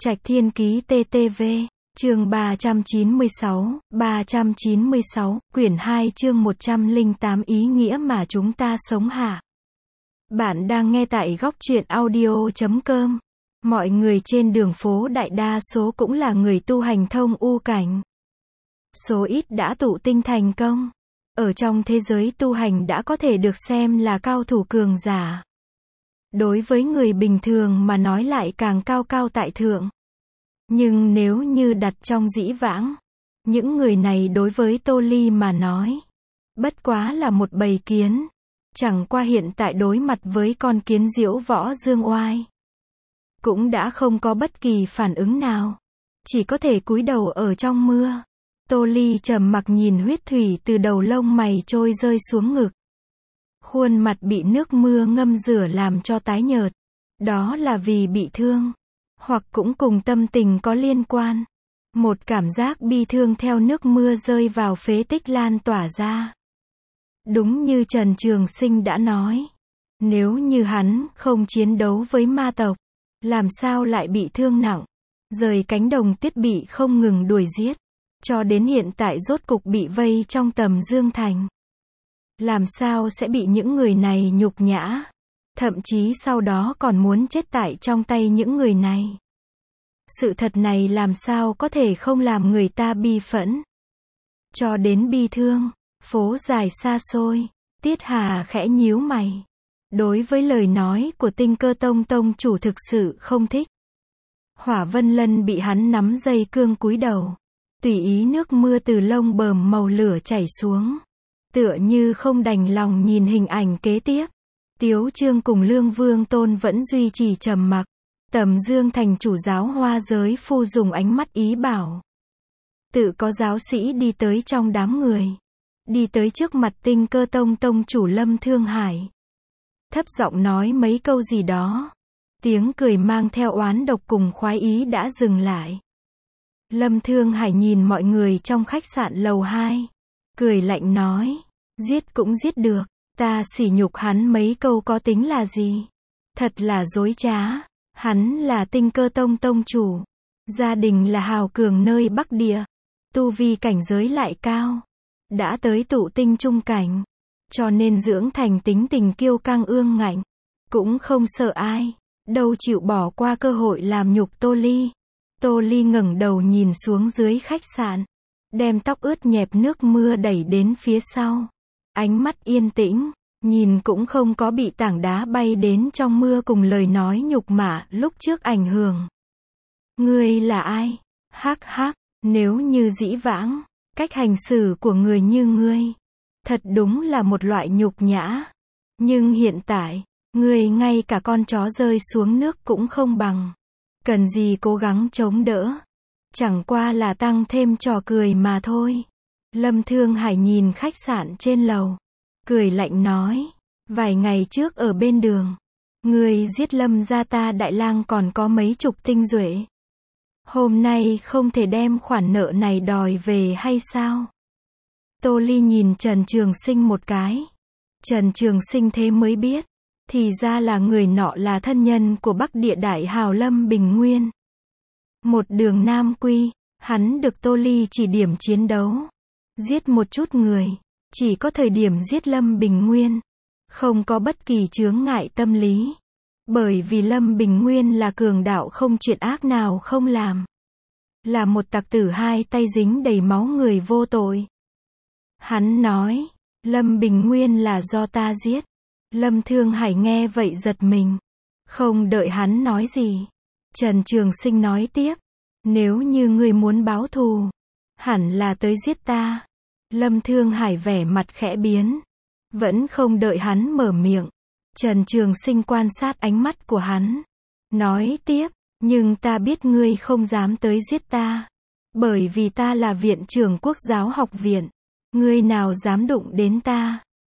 Trạch Thiên Ký TTV, chương 396, quyển 2 chương 108 ý nghĩa mà chúng ta sống hả? Bạn đang nghe tại góc truyện audio.com. Mọi người trên đường phố đại đa số cũng là người tu hành thông u cảnh. Số ít đã tụ tinh thành công. Ở trong thế giới tu hành đã có thể được xem là cao thủ cường giả. Đối với người bình thường mà nói lại càng cao cao tại thượng. Nhưng nếu như đặt trong dĩ vãng, những người này đối với Tô Ly mà nói, bất quá là một bầy kiến. Chẳng qua hiện tại đối mặt với con kiến diễu võ dương oai, cũng đã không có bất kỳ phản ứng nào. Chỉ có thể cúi đầu ở trong mưa. Tô Ly trầm mặc nhìn huyết thủy từ đầu lông mày trôi rơi xuống ngực. Khuôn mặt bị nước mưa ngâm rửa làm cho tái nhợt. Đó là vì bị thương, hoặc cũng cùng tâm tình có liên quan. Một cảm giác bi thương theo nước mưa rơi vào phế tích lan tỏa ra. Đúng như Trần Trường Sinh đã nói, nếu như hắn không chiến đấu với ma tộc, làm sao lại bị thương nặng, rời cánh đồng tuyết bị không ngừng đuổi giết, cho đến hiện tại rốt cục bị vây trong Tầm Dương Thành. Làm sao sẽ bị những người này nhục nhã, thậm chí sau đó còn muốn chết tại trong tay những người này. Sự thật này làm sao có thể không làm người ta bi phẫn, cho đến bi thương. Phố dài xa xôi, Tiết Hà khẽ nhíu mày. Đối với lời nói của Tinh Cơ Tông tông chủ thực sự không thích. Hỏa Vân Lân bị hắn nắm dây cương cúi đầu. Tùy ý nước mưa từ lông bờm màu lửa chảy xuống. Tựa như không đành lòng nhìn hình ảnh kế tiếp. Tiếu Trương cùng Lương Vương Tôn vẫn duy trì trầm mặc. Tầm Dương Thành chủ giáo Hoa Giới Phu dùng ánh mắt ý bảo. Tự có giáo sĩ đi tới trong đám người. Đi tới trước mặt Tinh Cơ Tông tông chủ Lâm Thương Hải. Thấp giọng nói mấy câu gì đó. Tiếng cười mang theo oán độc cùng khoái ý đã dừng lại. Lâm Thương Hải nhìn mọi người trong khách sạn lầu 2. Cười lạnh nói. Giết cũng giết được. Ta sỉ nhục hắn mấy câu có tính là gì? Thật là dối trá. Hắn là Tinh Cơ Tông tông chủ. Gia đình là hào cường nơi Bắc Địa. Tu vi cảnh giới lại cao. Đã tới tụ tinh trung cảnh. Cho nên dưỡng thành tính tình kiêu căng ương ngạnh. Cũng không sợ ai. Đâu chịu bỏ qua cơ hội làm nhục Tô Ly. Tô Ly ngẩng đầu nhìn xuống dưới khách sạn. Đem tóc ướt nhẹp nước mưa đẩy đến phía sau. Ánh mắt yên tĩnh. Nhìn cũng không có bị tảng đá bay đến trong mưa cùng lời nói nhục mạ lúc trước ảnh hưởng. Ngươi là ai? Hắc hắc. Nếu như dĩ vãng, cách hành xử của người như ngươi, thật đúng là một loại nhục nhã. Nhưng hiện tại, ngươi ngay cả con chó rơi xuống nước cũng không bằng. Cần gì cố gắng chống đỡ. Chẳng qua là tăng thêm trò cười mà thôi. Lâm Thương Hải nhìn khách sạn trên lầu. Cười lạnh nói. Vài ngày trước ở bên đường, ngươi giết Lâm gia ta đại lang còn có mấy chục tinh duệ. Hôm nay không thể đem khoản nợ này đòi về hay sao? Tô Ly nhìn Trần Trường Sinh một cái. Trần Trường Sinh thế mới biết. Thì ra là người nọ là thân nhân của Bắc Địa đại hào Lâm Bình Nguyên. Một đường Nam Quy, hắn được Tô Ly chỉ điểm chiến đấu. Giết một chút người. Chỉ có thời điểm giết Lâm Bình Nguyên. Không có bất kỳ chướng ngại tâm lý. Bởi vì Lâm Bình Nguyên là cường đạo không chuyện ác nào không làm. Là một tặc tử hai tay dính đầy máu người vô tội. Hắn nói, Lâm Bình Nguyên là do ta giết. Lâm Thương Hải nghe vậy giật mình. Không đợi hắn nói gì. Trần Trường Sinh nói tiếp. Nếu như ngươi muốn báo thù, hẳn là tới giết ta. Lâm Thương Hải vẻ mặt khẽ biến. Vẫn không đợi hắn mở miệng. Trần Trường Sinh quan sát ánh mắt của hắn. Nói tiếp, nhưng ta biết ngươi không dám tới giết ta. Bởi vì ta là viện trưởng Quốc giáo học viện. Ngươi nào dám đụng đến ta.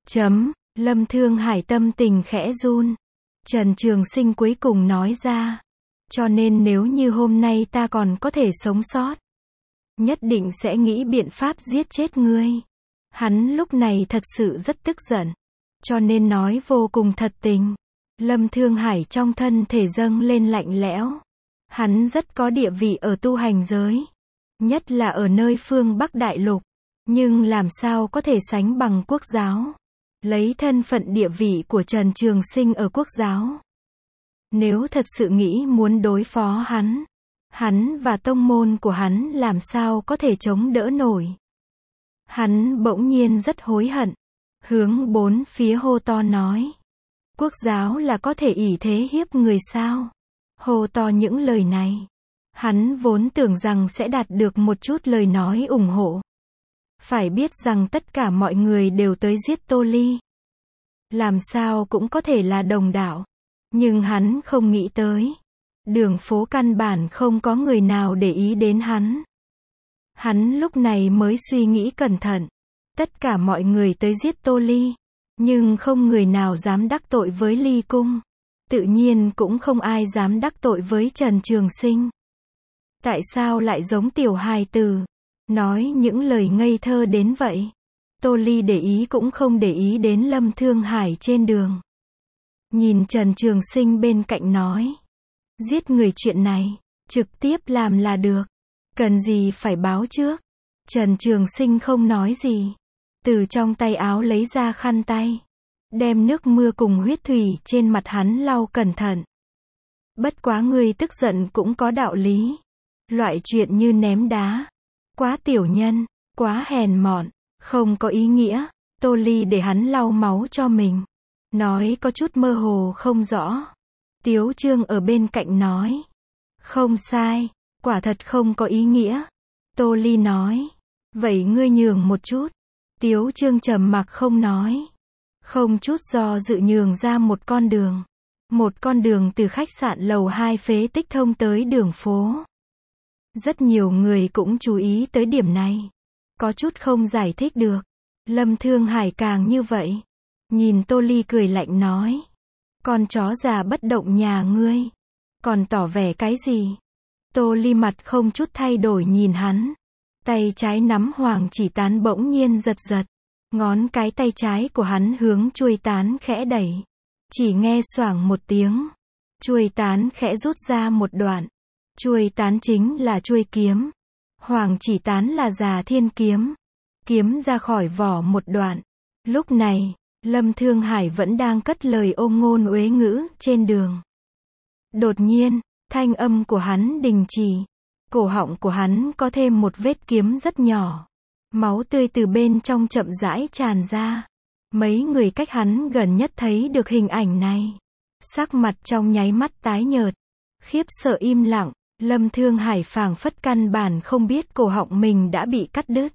Lâm Thương Hải tâm tình khẽ run. Trần Trường Sinh cuối cùng nói ra. Cho nên nếu như hôm nay ta còn có thể sống sót, nhất định sẽ nghĩ biện pháp giết chết ngươi. Hắn lúc này thật sự rất tức giận. Cho nên nói vô cùng thật tình. Lâm Thương Hải trong thân thể dâng lên lạnh lẽo. Hắn rất có địa vị ở tu hành giới. Nhất là ở nơi phương Bắc Đại Lục. Nhưng làm sao có thể sánh bằng quốc giáo. Lấy thân phận địa vị của Trần Trường Sinh ở quốc giáo. Nếu thật sự nghĩ muốn đối phó hắn và tông môn của hắn làm sao có thể chống đỡ nổi. Hắn bỗng nhiên rất hối hận. Hướng bốn phía hô to nói. Quốc giáo là có thể ỷ thế hiếp người sao? Hô to những lời này. Hắn vốn tưởng rằng sẽ đạt được một chút lời nói ủng hộ. Phải biết rằng tất cả mọi người đều tới giết Tô Ly. Làm sao cũng có thể là đồng đạo. Nhưng hắn không nghĩ tới. Đường phố căn bản không có người nào để ý đến hắn. Hắn lúc này mới suy nghĩ cẩn thận. Tất cả mọi người tới giết Tô Ly. Nhưng không người nào dám đắc tội với Ly Cung. Tự nhiên cũng không ai dám đắc tội với Trần Trường Sinh. Tại sao lại giống tiểu hài tử, nói những lời ngây thơ đến vậy? Tô Ly để ý cũng không để ý đến Lâm Thương Hải trên đường. Nhìn Trần Trường Sinh bên cạnh nói. Giết người chuyện này, trực tiếp làm là được. Cần gì phải báo trước? Trần Trường Sinh không nói gì. Từ trong tay áo lấy ra khăn tay. Đem nước mưa cùng huyết thủy trên mặt hắn lau cẩn thận. Bất quá ngươi tức giận cũng có đạo lý. Loại chuyện như ném đá. Quá tiểu nhân, quá hèn mọn, không có ý nghĩa. Tô Ly để hắn lau máu cho mình. Nói có chút mơ hồ không rõ. Tiếu Trương ở bên cạnh nói. Không sai, quả thật không có ý nghĩa. Tô Ly nói. Vậy ngươi nhường một chút. Tiếu Trương trầm mặc không nói. Không chút do dự nhường ra một con đường. Một con đường từ khách sạn lầu 2 phế tích thông tới đường phố. Rất nhiều người cũng chú ý tới điểm này. Có chút không giải thích được. Lâm Thương Hải càng như vậy. Nhìn Tô Ly cười lạnh nói. Con chó già bất động nhà ngươi. Còn tỏ vẻ cái gì? Tô Ly mặt không chút thay đổi nhìn hắn. Tay trái nắm hoàng chỉ tán bỗng nhiên giật giật. Ngón cái tay trái của hắn hướng chuôi tán khẽ đẩy. Chỉ nghe xoảng một tiếng. Chuôi tán khẽ rút ra một đoạn. Chuôi tán chính là chuôi kiếm. Hoàng chỉ tán là Già Thiên kiếm. Kiếm ra khỏi vỏ một đoạn. Lúc này, Lâm Thương Hải vẫn đang cất lời ôm ngôn uế ngữ trên đường. Đột nhiên, thanh âm của hắn đình chỉ. Cổ họng của hắn có thêm một vết kiếm rất nhỏ. Máu tươi từ bên trong chậm rãi tràn ra. Mấy người cách hắn gần nhất thấy được hình ảnh này. Sắc mặt trong nháy mắt tái nhợt. Khiếp sợ im lặng. Lâm Thương Hải phảng phất căn bản không biết cổ họng mình đã bị cắt đứt.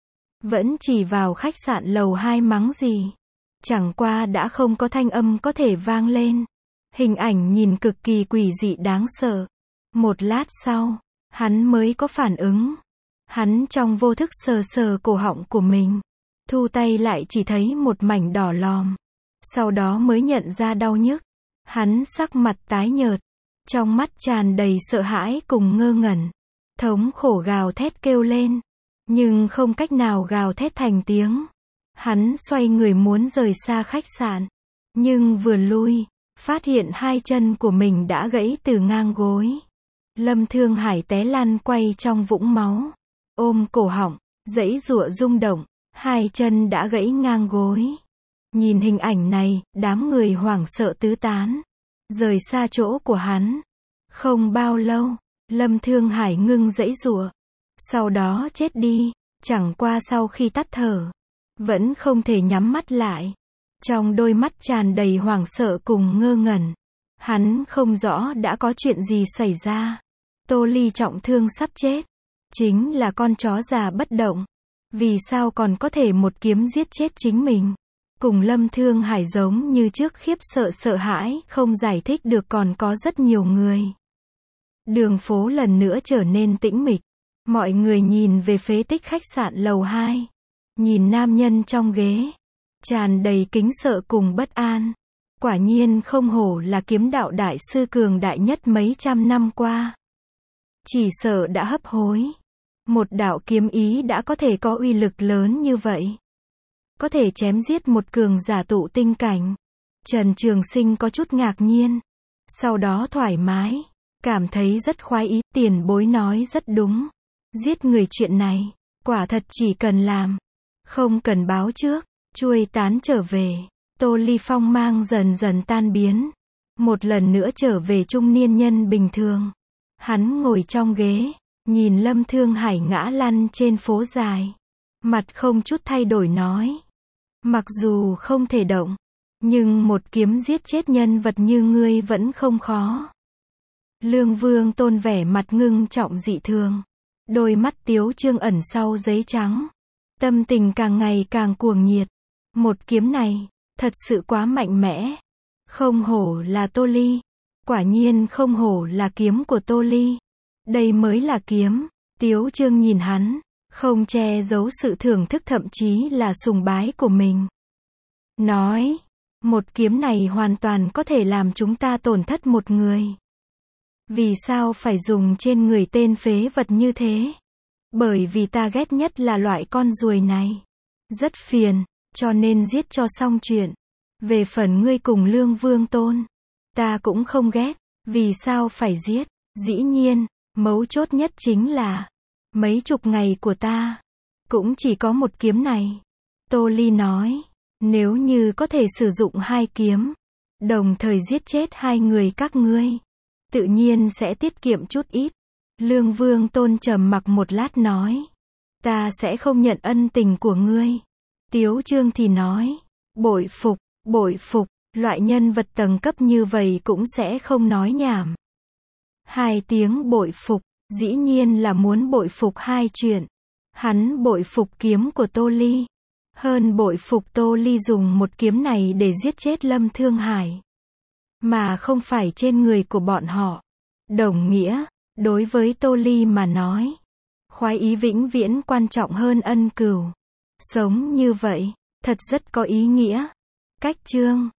Vẫn chỉ vào khách sạn lầu 2 mắng gì. Chẳng qua đã không có thanh âm có thể vang lên. Hình ảnh nhìn cực kỳ quỷ dị đáng sợ. Một lát sau, hắn mới có phản ứng. Hắn trong vô thức sờ sờ cổ họng của mình. Thu tay lại chỉ thấy một mảnh đỏ lòm. Sau đó mới nhận ra đau nhức. Hắn sắc mặt tái nhợt. Trong mắt tràn đầy sợ hãi cùng ngơ ngẩn. Thống khổ gào thét kêu lên. Nhưng không cách nào gào thét thành tiếng. Hắn xoay người muốn rời xa khách sạn. Nhưng vừa lui, phát hiện hai chân của mình đã gãy từ ngang gối. Lâm Thương Hải té lăn quay trong vũng máu. Ôm cổ họng, giãy giụa rung động. Hai chân đã gãy ngang gối. Nhìn hình ảnh này, đám người hoảng sợ tứ tán. Rời xa chỗ của hắn. Không bao lâu, Lâm Thương Hải ngưng giãy giụa. Sau đó chết đi. Chẳng qua sau khi tắt thở, vẫn không thể nhắm mắt lại. Trong đôi mắt tràn đầy hoảng sợ cùng ngơ ngẩn. Hắn không rõ đã có chuyện gì xảy ra. Tô Ly trọng thương sắp chết. Chính là con chó già bất động. Vì sao còn có thể một kiếm giết chết chính mình? Cùng Lâm Thương Hải giống như trước khiếp sợ sợ hãi, không giải thích được còn có rất nhiều người. Đường phố lần nữa trở nên tĩnh mịch. Mọi người nhìn về phế tích khách sạn lầu 2. Nhìn nam nhân trong ghế. Tràn đầy kính sợ cùng bất an. Quả nhiên không hổ là kiếm đạo đại sư cường đại nhất mấy trăm năm qua. Chỉ sợ đã hấp hối. Một đạo kiếm ý đã có thể có uy lực lớn như vậy. Có thể chém giết một cường giả tụ tinh cảnh. Trần Trường Sinh có chút ngạc nhiên. Sau đó thoải mái. cảm thấy rất khoái ý, tiền bối nói rất đúng. Giết người chuyện này, quả thật chỉ cần làm, không cần báo trước, chuôi tán trở về. Tô Ly phong mang dần dần tan biến. Một lần nữa trở về trung niên nhân bình thường. Hắn ngồi trong ghế, nhìn Lâm Thương Hải ngã lăn trên phố dài. Mặt không chút thay đổi nói. Mặc dù không thể động, nhưng một kiếm giết chết nhân vật như ngươi vẫn không khó. Lương Vương Tôn vẻ mặt ngưng trọng dị thường. Đôi mắt Tiếu Trương ẩn sau giấy trắng. Tâm tình càng ngày càng cuồng nhiệt. Một kiếm này, thật sự quá mạnh mẽ. Không hổ là Tô Ly. Quả nhiên không hổ là kiếm của Tô Ly. Đây mới là kiếm. Tiếu Trương nhìn hắn, không che giấu sự thưởng thức thậm chí là sùng bái của mình. Nói, một kiếm này hoàn toàn có thể làm chúng ta tổn thất một người. Vì sao phải dùng trên người tên phế vật như thế? Bởi vì ta ghét nhất là loại con ruồi này. Rất phiền, cho nên giết cho xong chuyện. Về phần ngươi cùng Lương Vương Tôn, ta cũng không ghét. Vì sao phải giết? Dĩ nhiên, mấu chốt nhất chính là mấy chục ngày của ta cũng chỉ có một kiếm này. Tô Ly nói, nếu như có thể sử dụng hai kiếm, đồng thời giết chết hai người các ngươi, tự nhiên sẽ tiết kiệm chút ít. Lương Vương Tôn trầm mặc một lát nói, ta sẽ không nhận ân tình của ngươi. Tiếu Trương thì nói, bội phục, loại nhân vật tầng cấp như vậy cũng sẽ không nói nhảm. Hai tiếng bội phục, dĩ nhiên là muốn bội phục hai chuyện. Hắn bội phục kiếm của Tô Ly, hơn bội phục Tô Ly dùng một kiếm này để giết chết Lâm Thương Hải, mà không phải trên người của bọn họ. Đồng nghĩa, đối với Tô Ly mà nói, khoái ý vĩnh viễn quan trọng hơn ân cừu. Sống như vậy, thật rất có ý nghĩa. Cách chương